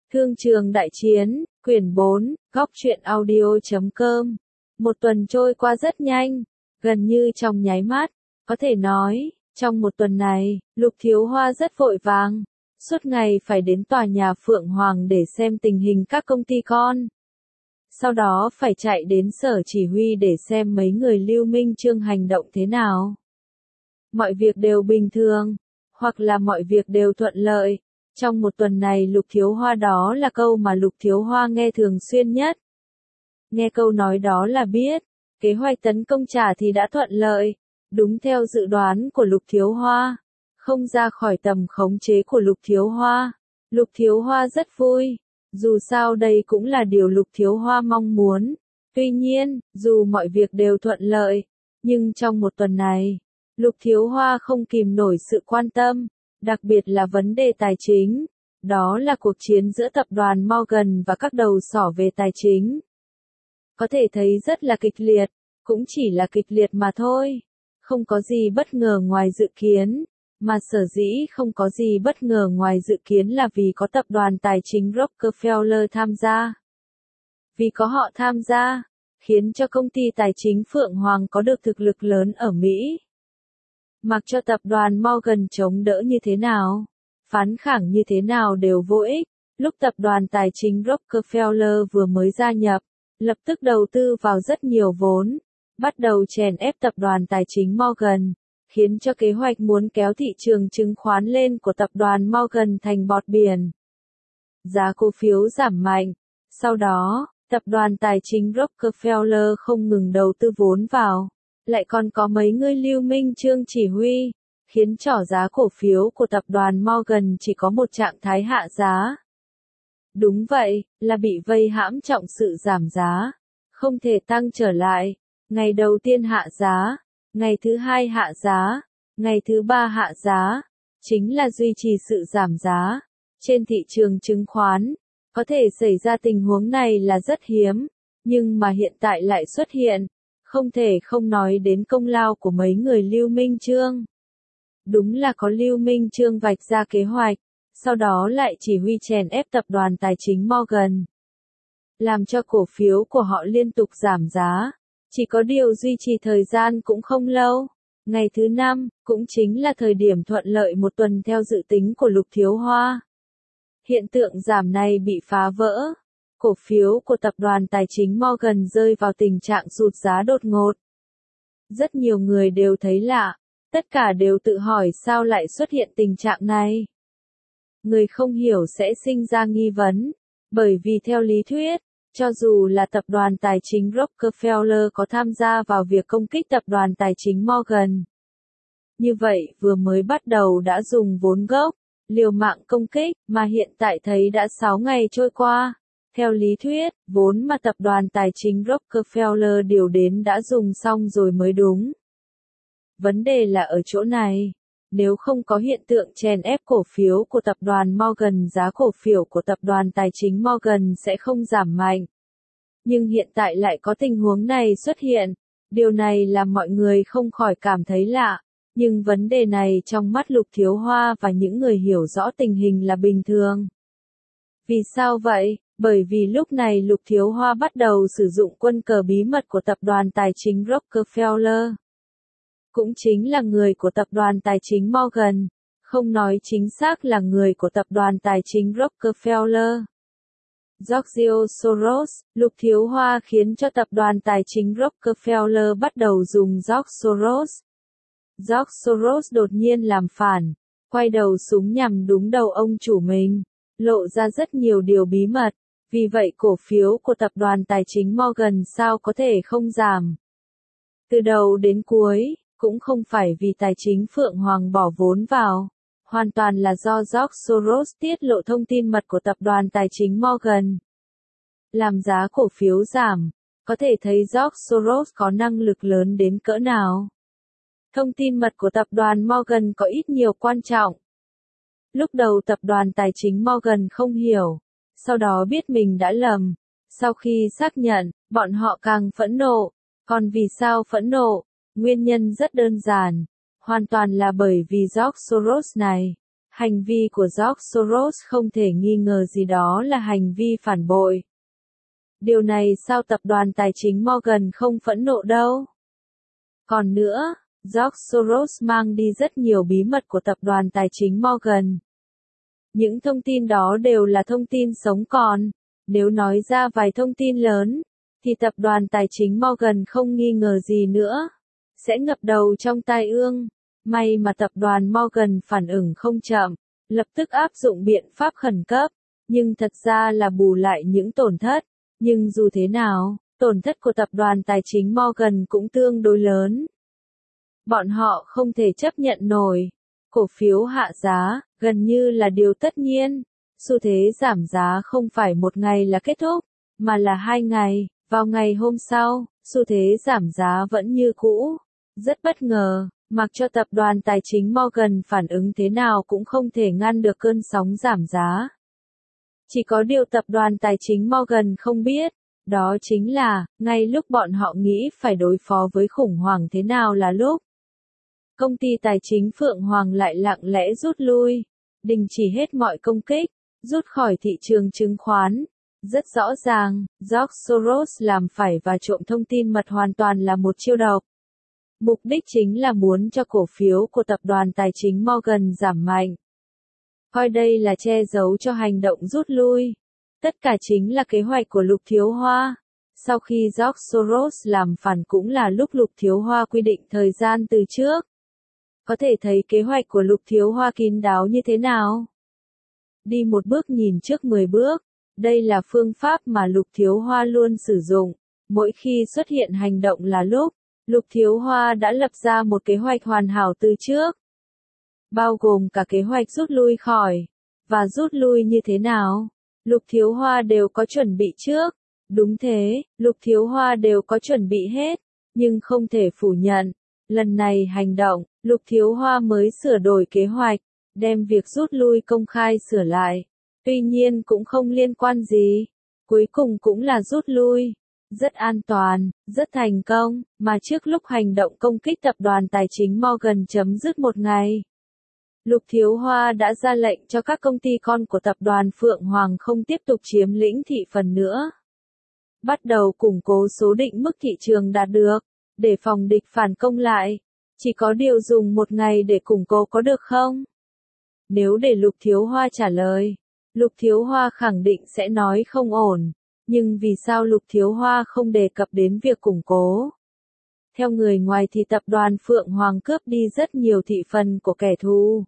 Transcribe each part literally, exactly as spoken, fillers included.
Thương trường đại chiến, quyển bốn, góc truyện audio.com. Một tuần trôi qua rất nhanh, gần như trong nháy mắt, có thể nói, trong một tuần này, Lục Thiếu Hoa rất vội vàng, suốt ngày phải đến tòa nhà Phượng Hoàng để xem tình hình các công ty con. Sau đó phải chạy đến sở chỉ huy để xem mấy người Lưu Minh Chương hành động thế nào. Mọi việc đều bình thường, hoặc là mọi việc đều thuận lợi. Trong một tuần này Lục Thiếu Hoa đó là câu mà Lục Thiếu Hoa nghe thường xuyên nhất. Nghe câu nói đó là biết, kế hoạch tấn công trả thì đã thuận lợi, đúng theo dự đoán của Lục Thiếu Hoa, không ra khỏi tầm khống chế của Lục Thiếu Hoa. Lục Thiếu Hoa rất vui, dù sao đây cũng là điều Lục Thiếu Hoa mong muốn. Tuy nhiên, dù mọi việc đều thuận lợi, nhưng trong một tuần này, Lục Thiếu Hoa không kìm nổi sự quan tâm, đặc biệt là vấn đề tài chính, đó là cuộc chiến giữa tập đoàn Morgan và các đầu sỏ về tài chính. Có thể thấy rất là kịch liệt, cũng chỉ là kịch liệt mà thôi, không có gì bất ngờ ngoài dự kiến, mà sở dĩ không có gì bất ngờ ngoài dự kiến là vì có tập đoàn tài chính Rockefeller tham gia. Vì có họ tham gia, khiến cho công ty tài chính Phượng Hoàng có được thực lực lớn ở Mỹ. Mặc cho tập đoàn Morgan chống đỡ như thế nào, phán khẳng như thế nào đều vô ích. Lúc tập đoàn tài chính Rockefeller vừa mới gia nhập, lập tức đầu tư vào rất nhiều vốn, bắt đầu chèn ép tập đoàn tài chính Morgan, khiến cho kế hoạch muốn kéo thị trường chứng khoán lên của tập đoàn Morgan thành bọt biển. Giá cổ phiếu giảm mạnh. Sau đó, tập đoàn tài chính Rockefeller không ngừng đầu tư vốn vào, lại còn có mấy người Lưu Minh Chương chỉ huy, khiến cho giá cổ phiếu của tập đoàn Morgan chỉ có một trạng thái hạ giá. Đúng vậy, là bị vây hãm trọng sự giảm giá, không thể tăng trở lại. Ngày đầu tiên hạ giá, ngày thứ hai hạ giá, ngày thứ ba hạ giá, chính là duy trì sự giảm giá. Trên thị trường chứng khoán, có thể xảy ra tình huống này là rất hiếm, nhưng mà hiện tại lại xuất hiện, không thể không nói đến công lao của mấy người Lưu Minh Chương. Đúng là có Lưu Minh Chương vạch ra kế hoạch, sau đó lại chỉ huy chèn ép tập đoàn tài chính Morgan, làm cho cổ phiếu của họ liên tục giảm giá. Chỉ có điều duy trì thời gian cũng không lâu. Ngày thứ năm, cũng chính là thời điểm thuận lợi một tuần theo dự tính của Lục Thiếu Hoa. Hiện tượng giảm này bị phá vỡ. Cổ phiếu của tập đoàn tài chính Morgan rơi vào tình trạng sụt giá đột ngột. Rất nhiều người đều thấy lạ, tất cả đều tự hỏi sao lại xuất hiện tình trạng này. Người không hiểu sẽ sinh ra nghi vấn, bởi vì theo lý thuyết, cho dù là tập đoàn tài chính Rockefeller có tham gia vào việc công kích tập đoàn tài chính Morgan, như vậy vừa mới bắt đầu đã dùng vốn gốc, liều mạng công kích, mà hiện tại thấy đã sáu ngày trôi qua. Theo lý thuyết, vốn mà tập đoàn tài chính Rockefeller điều đến đã dùng xong rồi mới đúng. Vấn đề là ở chỗ này. Nếu không có hiện tượng chèn ép cổ phiếu của tập đoàn Morgan, giá cổ phiếu của tập đoàn tài chính Morgan sẽ không giảm mạnh. Nhưng hiện tại lại có tình huống này xuất hiện. Điều này làm mọi người không khỏi cảm thấy lạ. Nhưng vấn đề này trong mắt Lục Thiếu Hoa và những người hiểu rõ tình hình là bình thường. Vì sao vậy? Bởi vì lúc này Lục Thiếu Hoa bắt đầu sử dụng quân cờ bí mật của tập đoàn tài chính Rockefeller. Cũng chính là người của tập đoàn tài chính Morgan, không nói chính xác là người của tập đoàn tài chính Rockefeller. George Soros, Lục Thiếu Hoa khiến cho tập đoàn tài chính Rockefeller bắt đầu dùng George Soros. George Soros đột nhiên làm phản, quay đầu súng nhằm đúng đầu ông chủ mình, lộ ra rất nhiều điều bí mật, vì vậy cổ phiếu của tập đoàn tài chính Morgan sao có thể không giảm. Từ đầu đến cuối, cũng không phải vì tài chính Phượng Hoàng bỏ vốn vào, hoàn toàn là do George Soros tiết lộ thông tin mật của tập đoàn tài chính Morgan, làm giá cổ phiếu giảm. Có thể thấy George Soros có năng lực lớn đến cỡ nào. Thông tin mật của tập đoàn Morgan có ít nhiều quan trọng. Lúc đầu tập đoàn tài chính Morgan không hiểu, sau đó biết mình đã lầm. Sau khi xác nhận, bọn họ càng phẫn nộ. Còn vì sao phẫn nộ? Nguyên nhân rất đơn giản, hoàn toàn là bởi vì George Soros này, Hành vi của George Soros không thể nghi ngờ gì đó là hành vi phản bội. Điều này sao tập đoàn tài chính Morgan không phẫn nộ đâu? Còn nữa, George Soros mang đi rất nhiều bí mật của tập đoàn tài chính Morgan. Những thông tin đó đều là thông tin sống còn. Nếu nói ra vài thông tin lớn, thì tập đoàn tài chính Morgan không nghi ngờ gì nữa, sẽ ngập đầu trong tai ương. May mà tập đoàn Morgan phản ứng không chậm, lập tức áp dụng biện pháp khẩn cấp, nhưng thật ra là bù lại những tổn thất. Nhưng dù thế nào, tổn thất của tập đoàn tài chính Morgan cũng tương đối lớn. Bọn họ không thể chấp nhận nổi. Cổ phiếu hạ giá, gần như là điều tất nhiên. Xu thế giảm giá không phải một ngày là kết thúc, mà là hai ngày. Vào ngày hôm sau, xu thế giảm giá vẫn như cũ. Rất bất ngờ, mặc cho tập đoàn tài chính Morgan phản ứng thế nào cũng không thể ngăn được cơn sóng giảm giá. Chỉ có điều tập đoàn tài chính Morgan không biết, đó chính là, ngay lúc bọn họ nghĩ phải đối phó với khủng hoảng thế nào là lúc công ty tài chính Phượng Hoàng lại lặng lẽ rút lui, đình chỉ hết mọi công kích, rút khỏi thị trường chứng khoán. Rất rõ ràng, George Soros làm phải và trộm thông tin mật hoàn toàn là một chiêu độc. Mục đích chính là muốn cho cổ phiếu của tập đoàn tài chính Morgan giảm mạnh. Coi đây là che giấu cho hành động rút lui. Tất cả chính là kế hoạch của Lục Thiếu Hoa. Sau khi George Soros làm phản cũng là lúc Lục Thiếu Hoa quy định thời gian từ trước. Có thể thấy kế hoạch của Lục Thiếu Hoa kín đáo như thế nào. Đi một bước nhìn trước mười bước. Đây là phương pháp mà Lục Thiếu Hoa luôn sử dụng. Mỗi khi xuất hiện hành động là lúc, Lục Thiếu Hoa đã lập ra một kế hoạch hoàn hảo từ trước. Bao gồm cả kế hoạch rút lui khỏi. Và rút lui như thế nào? Lục Thiếu Hoa đều có chuẩn bị trước. Đúng thế, Lục Thiếu Hoa đều có chuẩn bị hết. Nhưng không thể phủ nhận. Lần này hành động, Lục Thiếu Hoa mới sửa đổi kế hoạch. Đem việc rút lui công khai sửa lại. Tuy nhiên cũng không liên quan gì. Cuối cùng cũng là rút lui. Rất an toàn, rất thành công, mà trước lúc hành động công kích tập đoàn tài chính Morgan chấm dứt một ngày. Lục Thiếu Hoa đã ra lệnh cho các công ty con của tập đoàn Phượng Hoàng không tiếp tục chiếm lĩnh thị phần nữa. Bắt đầu củng cố số định mức thị trường đạt được, để phòng địch phản công lại. Chỉ có điều dùng một ngày để củng cố có được không? Nếu để Lục Thiếu Hoa trả lời, Lục Thiếu Hoa khẳng định sẽ nói không ổn. Nhưng vì sao Lục Thiếu Hoa không đề cập đến việc củng cố? Theo người ngoài thì tập đoàn Phượng Hoàng cướp đi rất nhiều thị phần của kẻ thù.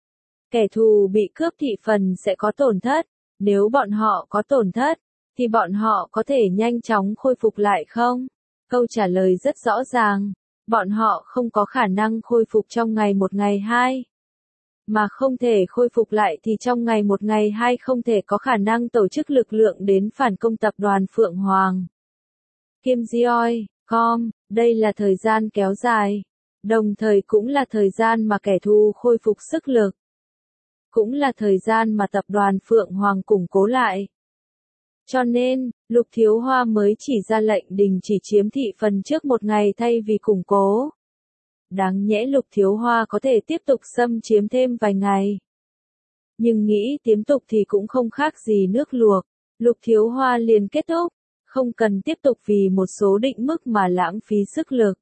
Kẻ thù bị cướp thị phần sẽ có tổn thất. Nếu bọn họ có tổn thất, thì bọn họ có thể nhanh chóng khôi phục lại không? Câu trả lời rất rõ ràng. Bọn họ không có khả năng khôi phục trong ngày một ngày hai. Mà không thể khôi phục lại thì trong ngày một ngày hai không thể có khả năng tổ chức lực lượng đến phản công tập đoàn Phượng Hoàng. Kim Geoi, com, đây là thời gian kéo dài. Đồng thời cũng là thời gian mà kẻ thù khôi phục sức lực. Cũng là thời gian mà tập đoàn Phượng Hoàng củng cố lại. Cho nên, Lục Thiếu Hoa mới chỉ ra lệnh đình chỉ chiếm thị phần trước một ngày thay vì củng cố. Đáng nhẽ Lục Thiếu Hoa có thể tiếp tục xâm chiếm thêm vài ngày. Nhưng nghĩ tiếp tục thì cũng không khác gì nước luộc. Lục Thiếu Hoa liền kết thúc. Không cần tiếp tục vì một số định mức mà lãng phí sức lực.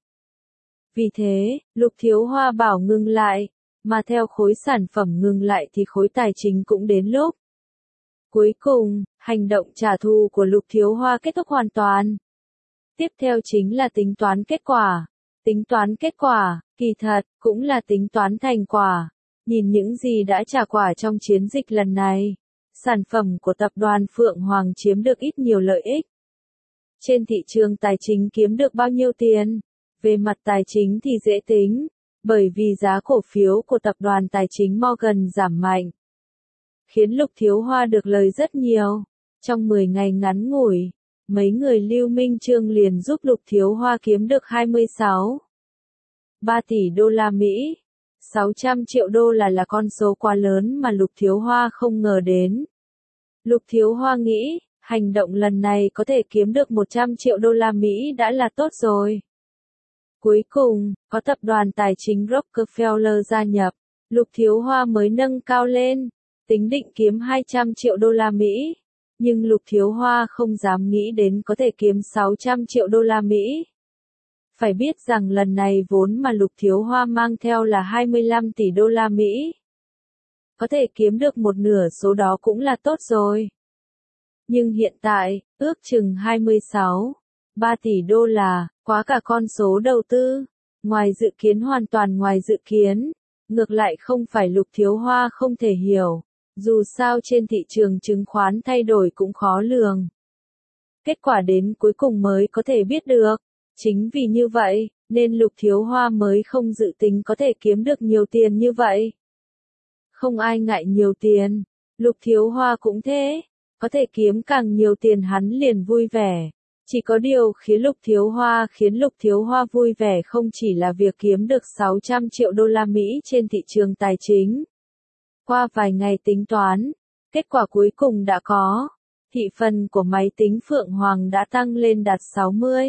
Vì thế, Lục Thiếu Hoa bảo ngừng lại. Mà theo khối sản phẩm ngừng lại thì khối tài chính cũng đến lúc. Cuối cùng, hành động trả thù của Lục Thiếu Hoa kết thúc hoàn toàn. Tiếp theo chính là tính toán kết quả. Tính toán kết quả, kỳ thật, cũng là tính toán thành quả. Nhìn những gì đã trả quả trong chiến dịch lần này. Sản phẩm của tập đoàn Phượng Hoàng chiếm được ít nhiều lợi ích. Trên thị trường tài chính kiếm được bao nhiêu tiền? Về mặt tài chính thì dễ tính. Bởi vì giá cổ phiếu của tập đoàn tài chính Morgan giảm mạnh. Khiến Lục Thiếu Hoa được lời rất nhiều. Trong mười ngày ngắn ngủi, mấy người Lưu Minh Chương liền giúp Lục Thiếu Hoa kiếm được hai mươi sáu phẩy ba tỷ đô la Mỹ. sáu trăm triệu đô la là con số quá lớn mà Lục Thiếu Hoa không ngờ đến. Lục Thiếu Hoa nghĩ, hành động lần này có thể kiếm được một trăm triệu đô la Mỹ đã là tốt rồi. Cuối cùng, có tập đoàn tài chính Rockefeller gia nhập. Lục Thiếu Hoa mới nâng cao lên, tính định kiếm hai trăm triệu đô la Mỹ, nhưng Lục Thiếu Hoa không dám nghĩ đến có thể kiếm sáu trăm triệu đô la Mỹ. Phải biết rằng lần này vốn mà Lục Thiếu Hoa mang theo là hai mươi lăm tỷ đô la Mỹ. Có thể kiếm được một nửa số đó cũng là tốt rồi. Nhưng hiện tại, ước chừng hai mươi sáu phẩy ba tỷ đô la, quá cả con số đầu tư. Ngoài dự kiến, hoàn toàn ngoài dự kiến. Ngược lại không phải Lục Thiếu Hoa không thể hiểu. Dù sao trên thị trường chứng khoán thay đổi cũng khó lường. Kết quả đến cuối cùng mới có thể biết được. Chính vì như vậy, nên Lục Thiếu Hoa mới không dự tính có thể kiếm được nhiều tiền như vậy. Không ai ngại nhiều tiền, Lục Thiếu Hoa cũng thế, có thể kiếm càng nhiều tiền hắn liền vui vẻ. Chỉ có điều khiến Lục Thiếu Hoa khiến Lục Thiếu Hoa vui vẻ không chỉ là việc kiếm được sáu trăm triệu đô la Mỹ trên thị trường tài chính. Qua vài ngày tính toán, kết quả cuối cùng đã có. Thị phần của máy tính Phượng Hoàng đã tăng lên đạt sáu mươi.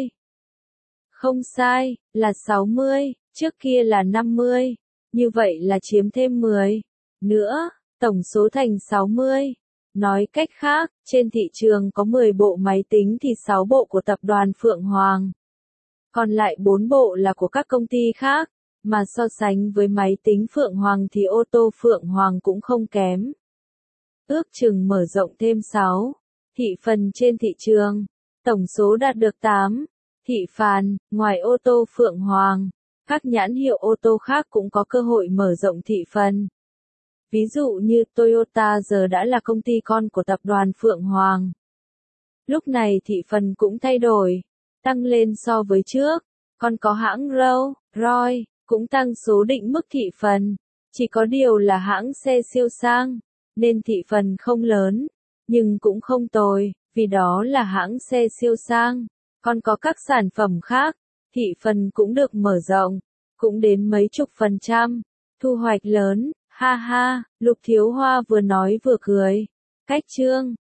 Không sai, là sáu mươi, trước kia là năm mươi. Như vậy là chiếm thêm mười. Nữa, tổng số thành sáu mươi. Nói cách khác, trên thị trường có mười bộ máy tính thì sáu bộ của tập đoàn Phượng Hoàng. Còn lại bốn bộ là của các công ty khác, mà so sánh với máy tính Phượng Hoàng thì ô tô Phượng Hoàng cũng không kém. Ước chừng mở rộng thêm sáu thị phần trên thị trường, tổng số đạt được tám thị phần. Ngoài ô tô Phượng Hoàng, các nhãn hiệu ô tô khác cũng có cơ hội mở rộng thị phần. Ví dụ như Toyota giờ đã là công ty con của tập đoàn Phượng Hoàng. Lúc này thị phần cũng thay đổi, tăng lên so với trước, còn có hãng Rolls-Royce cũng tăng số định mức thị phần, chỉ có điều là hãng xe siêu sang, nên thị phần không lớn, nhưng cũng không tồi, vì đó là hãng xe siêu sang, còn có các sản phẩm khác, thị phần cũng được mở rộng, cũng đến mấy chục phần trăm, thu hoạch lớn. Ha ha, Lục Thiếu Hoa vừa nói vừa cười. Cách chương